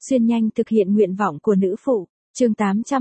xuyên nhanh thực hiện nguyện vọng của nữ phụ. Chương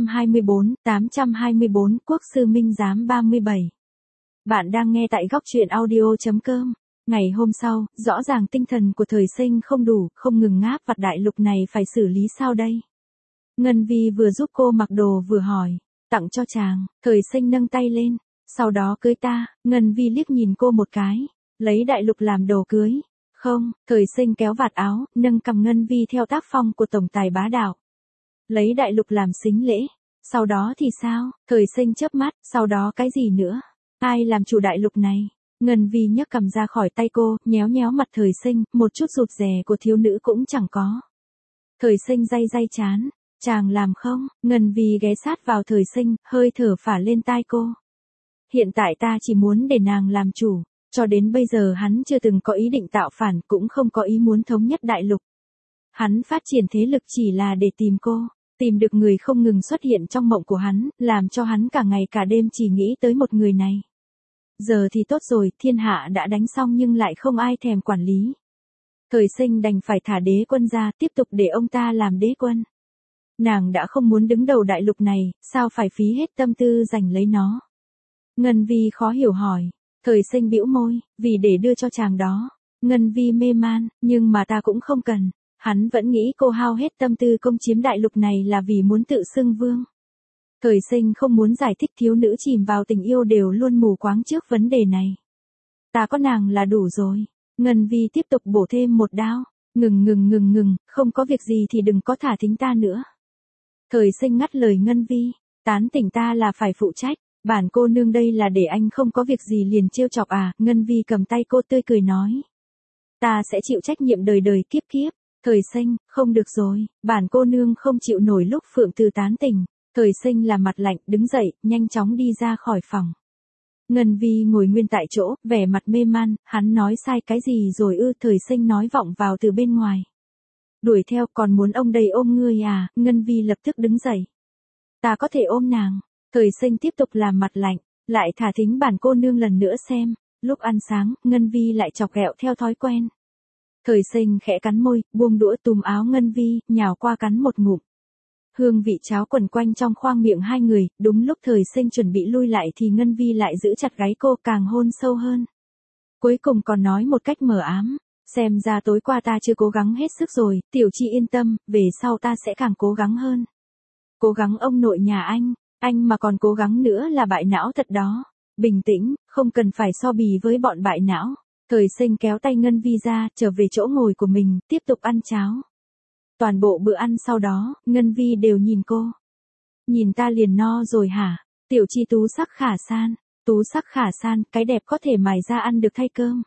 824, Quốc sư Minh Giám 37. Bạn đang nghe tại góc truyện audio.com. Ngày hôm sau, rõ ràng tinh thần của Thời Sinh không đủ, không ngừng ngáp vặt đại lục này phải xử lý sao đây? Ngân Vi vừa giúp cô mặc đồ vừa hỏi, tặng cho chàng. Thời Sinh nâng tay lên, sau đó cưới ta. Ngân Vi liếc nhìn cô một cái, lấy đại lục làm đồ cưới. Không, Thời Sinh kéo vạt áo, nâng cầm Ngân Vi theo tác phong của tổng tài bá đạo. Lấy đại lục làm sính lễ, sau đó thì sao? Thời Sinh chớp mắt, sau đó cái gì nữa? Ai làm chủ đại lục này? Ngân Vi nhấc cầm ra khỏi tay cô, nhéo nhéo mặt Thời Sinh, một chút rụt rè của thiếu nữ cũng chẳng có. Thời Sinh day day chán, chàng làm không? Ngân Vi ghé sát vào Thời Sinh, hơi thở phả lên tai cô. Hiện tại ta chỉ muốn để nàng làm chủ, cho đến bây giờ hắn chưa từng có ý định tạo phản, cũng không có ý muốn thống nhất đại lục. Hắn phát triển thế lực chỉ là để tìm cô, tìm được người không ngừng xuất hiện trong mộng của hắn, làm cho hắn cả ngày cả đêm chỉ nghĩ tới một người này. Giờ thì tốt rồi, thiên hạ đã đánh xong nhưng lại không ai thèm quản lý. Thời Sinh đành phải thả đế quân ra, tiếp tục để ông ta làm đế quân. Nàng đã không muốn đứng đầu đại lục này, sao phải phí hết tâm tư giành lấy nó? Ngân Vi khó hiểu hỏi. Thời Sinh bĩu môi, vì để đưa cho chàng đó. Ngân Vi mê man, nhưng mà ta cũng không cần. Hắn vẫn nghĩ cô hao hết tâm tư công chiếm đại lục này là vì muốn tự xưng vương. Thời Sinh không muốn giải thích, thiếu nữ chìm vào tình yêu đều luôn mù quáng trước vấn đề này. Ta có nàng là đủ rồi. Ngân Vi tiếp tục bổ thêm một đao. Ngừng, không có việc gì thì đừng có thả thính ta nữa. Thời Sinh ngắt lời Ngân Vi, tán tỉnh ta là phải phụ trách. Bản cô nương đây là để anh không có việc gì liền trêu chọc à? Ngân Vi cầm tay cô tươi cười nói. Ta sẽ chịu trách nhiệm đời đời kiếp kiếp. Thời Sinh, không được rồi, bản cô nương không chịu nổi lúc Phượng Từ tán tỉnh. Thời Sinh là mặt lạnh, đứng dậy, nhanh chóng đi ra khỏi phòng. Ngân Vi ngồi nguyên tại chỗ, vẻ mặt mê man, hắn nói sai cái gì rồi ư? Thời Sinh nói vọng vào từ bên ngoài. Đuổi theo, còn muốn ông đây ôm ngươi à? Ngân Vi lập tức đứng dậy. Ta có thể ôm nàng. Thời Sinh tiếp tục làm mặt lạnh, lại thả thính bản cô nương lần nữa xem. Lúc ăn sáng, Ngân Vi lại chọc ghẹo theo thói quen. Thời Sinh khẽ cắn môi, buông đũa túm áo Ngân Vi, nhào qua cắn một ngụm. Hương vị cháo quẩn quanh trong khoang miệng hai người, đúng lúc Thời Sinh chuẩn bị lui lại thì Ngân Vi lại giữ chặt gáy cô, càng hôn sâu hơn. Cuối cùng còn nói một cách mờ ám, xem ra tối qua ta chưa cố gắng hết sức rồi, tiểu chi yên tâm, về sau ta sẽ càng cố gắng hơn. Cố gắng ông nội nhà anh mà còn cố gắng nữa là bại não thật đó. Bình tĩnh, không cần phải so bì với bọn bại não. Thời Sinh kéo tay Ngân Vi ra, trở về chỗ ngồi của mình, tiếp tục ăn cháo. Toàn bộ bữa ăn sau đó, Ngân Vi đều nhìn cô. Nhìn ta liền no rồi hả? Tiểu chi tú sắc khả san, cái đẹp có thể mài ra ăn được thay cơm.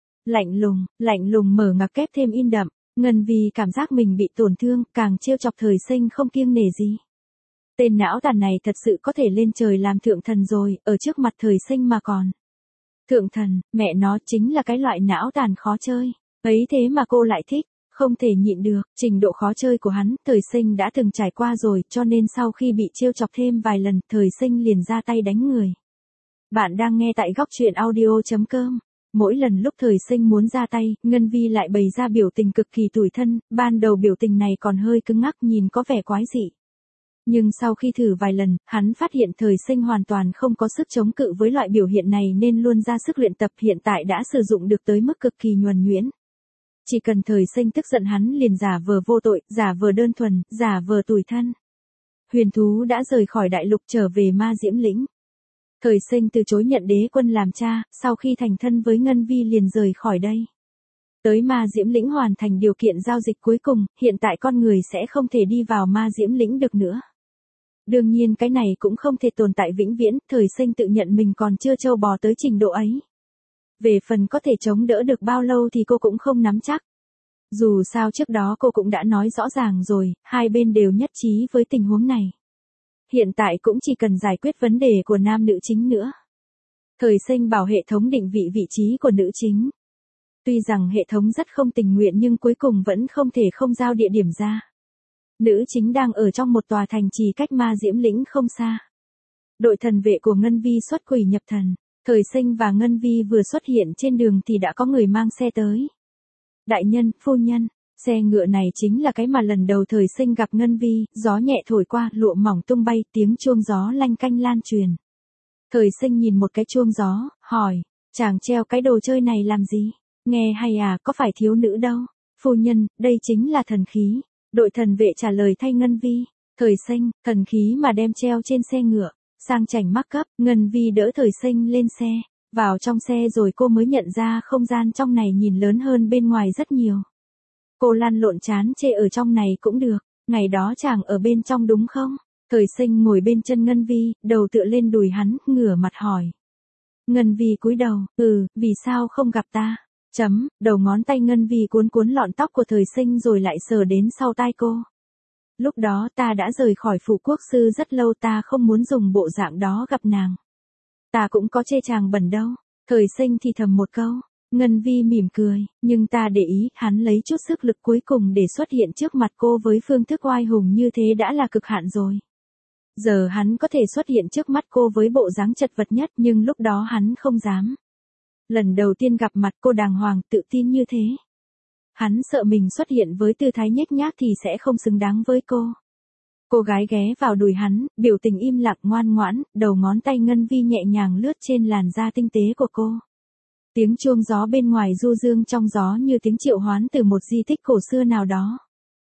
Lạnh lùng mở ngoặc kép thêm in đậm. Ngân Vi cảm giác mình bị tổn thương, càng trêu chọc Thời Sinh không kiêng nể gì. Tên não tàn này thật sự có thể lên trời làm thượng thần rồi, ở trước mặt Thời Sinh mà còn. Thượng thần, mẹ nó chính là cái loại não tàn khó chơi. Ấy thế mà cô lại thích, không thể nhịn được. Trình độ khó chơi của hắn, Thời Sinh đã từng trải qua rồi, cho nên sau khi bị trêu chọc thêm vài lần, Thời Sinh liền ra tay đánh người. Bạn đang nghe tại góc truyện audio.com. Mỗi lần lúc Thời Sinh muốn ra tay, Ngân Vi lại bày ra biểu tình cực kỳ tủi thân, ban đầu biểu tình này còn hơi cứng ngắc nhìn có vẻ quái dị. Nhưng sau khi thử vài lần, hắn phát hiện Thời Sinh hoàn toàn không có sức chống cự với loại biểu hiện này nên luôn ra sức luyện tập, hiện tại đã sử dụng được tới mức cực kỳ nhuần nhuyễn. Chỉ cần Thời Sinh tức giận hắn liền giả vờ vô tội, giả vờ đơn thuần, giả vờ tủi thân. Huyền thú đã rời khỏi đại lục trở về Ma Diễm Lĩnh. Thời Sinh từ chối nhận đế quân làm cha, sau khi thành thân với Ngân Vi liền rời khỏi đây. Tới Ma Diễm Lĩnh hoàn thành điều kiện giao dịch cuối cùng, hiện tại con người sẽ không thể đi vào Ma Diễm Lĩnh được nữa. Đương nhiên cái này cũng không thể tồn tại vĩnh viễn, Thời Sinh tự nhận mình còn chưa trâu bò tới trình độ ấy. Về phần có thể chống đỡ được bao lâu thì cô cũng không nắm chắc. Dù sao trước đó cô cũng đã nói rõ ràng rồi, hai bên đều nhất trí với tình huống này. Hiện tại cũng chỉ cần giải quyết vấn đề của nam nữ chính nữa. Thời Sinh bảo hệ thống định vị vị trí của nữ chính. Tuy rằng hệ thống rất không tình nguyện nhưng cuối cùng vẫn không thể không giao địa điểm ra. Nữ chính đang ở trong một tòa thành trì cách Ma Diễm Lĩnh không xa. Đội thần vệ của Ngân Vi xuất quỷ nhập thần. Thời Sinh và Ngân Vi vừa xuất hiện trên đường thì đã có người mang xe tới. Đại nhân, phu nhân, Xe ngựa này chính là cái mà lần đầu Thời Sinh gặp Ngân Vi, gió nhẹ thổi qua, lụa mỏng tung bay, tiếng chuông gió lanh canh lan truyền. Thời Sinh nhìn một cái chuông gió, hỏi, chàng treo cái đồ chơi này làm gì? Nghe hay à, có phải thiếu nữ đâu? Phu nhân, đây chính là thần khí. Đội thần vệ trả lời thay Ngân Vi. Thời Sinh, thần khí mà đem treo trên xe ngựa. Sang chảnh mắc cấp, Ngân Vi đỡ Thời Sinh lên xe. Vào trong xe rồi cô mới nhận ra không gian trong này nhìn lớn hơn bên ngoài rất nhiều. Cô lăn lộn chán chê ở trong này cũng được. Ngày đó chàng ở bên trong đúng không? Thời Sinh ngồi bên chân Ngân Vi, đầu tựa lên đùi hắn, ngửa mặt hỏi. Ngân Vi cúi đầu, vì sao không gặp ta? Đầu ngón tay Ngân Vi cuốn cuốn lọn tóc của Thời Sinh rồi lại sờ đến sau tai cô. Lúc đó ta đã rời khỏi phủ quốc sư rất lâu, ta không muốn dùng bộ dạng đó gặp nàng. Ta cũng có chê chàng bẩn đâu. Thời Sinh thì thầm một câu. Ngân Vi mỉm cười, nhưng ta để ý, hắn lấy chút sức lực cuối cùng để xuất hiện trước mặt cô với phương thức oai hùng như thế đã là cực hạn rồi. Giờ hắn có thể xuất hiện trước mắt cô với bộ dáng chật vật nhất, nhưng lúc đó hắn không dám. Lần đầu tiên gặp mặt cô đàng hoàng tự tin như thế. Hắn sợ mình xuất hiện với tư thái nhếch nhác thì sẽ không xứng đáng với cô. Cô gái ghé vào đùi hắn, biểu tình im lặng ngoan ngoãn, đầu ngón tay Ngân Vi nhẹ nhàng lướt trên làn da tinh tế của cô. Tiếng chuông gió bên ngoài du dương trong gió như tiếng triệu hoán từ một di tích cổ xưa nào đó.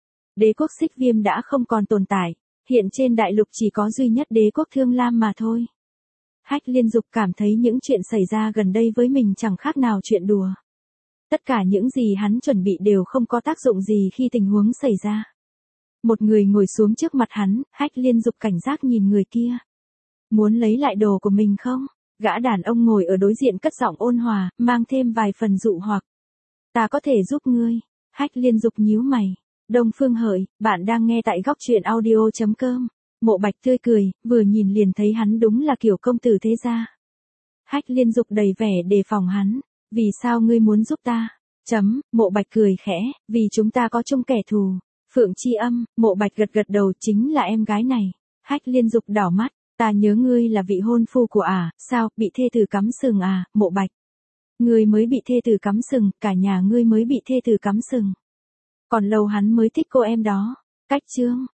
Đế quốc Xích Viêm đã không còn tồn tại, hiện trên đại lục chỉ có duy nhất đế quốc Thương Lam mà thôi. Hách Liên Dục cảm thấy những chuyện xảy ra gần đây với mình chẳng khác nào chuyện đùa. Tất cả những gì hắn chuẩn bị đều không có tác dụng gì khi tình huống xảy ra. Một người ngồi xuống trước mặt hắn, Hách Liên Dục cảnh giác nhìn người kia. Muốn lấy lại đồ của mình không? Gã đàn ông ngồi ở đối diện cất giọng ôn hòa, mang thêm vài phần dụ hoặc. Ta có thể giúp ngươi. Hách Liên Dục nhíu mày. Đông Phương Hợi, bạn đang nghe tại góc truyện audio.com. Mộ Bạch tươi cười, vừa nhìn liền thấy hắn đúng là kiểu công tử thế gia. Hách Liên Dục đầy vẻ đề phòng hắn. Vì sao ngươi muốn giúp ta? Mộ Bạch cười khẽ, vì chúng ta có chung kẻ thù. Phượng Chi Âm, Mộ Bạch gật gật đầu, chính là em gái này. Hách Liên Dục đảo mắt, ta nhớ ngươi là vị hôn phu của sao, bị thê tử cắm sừng Mộ Bạch. Ngươi mới bị thê tử cắm sừng, cả nhà ngươi mới bị thê tử cắm sừng. Còn lâu hắn mới thích cô em đó. Cách chương.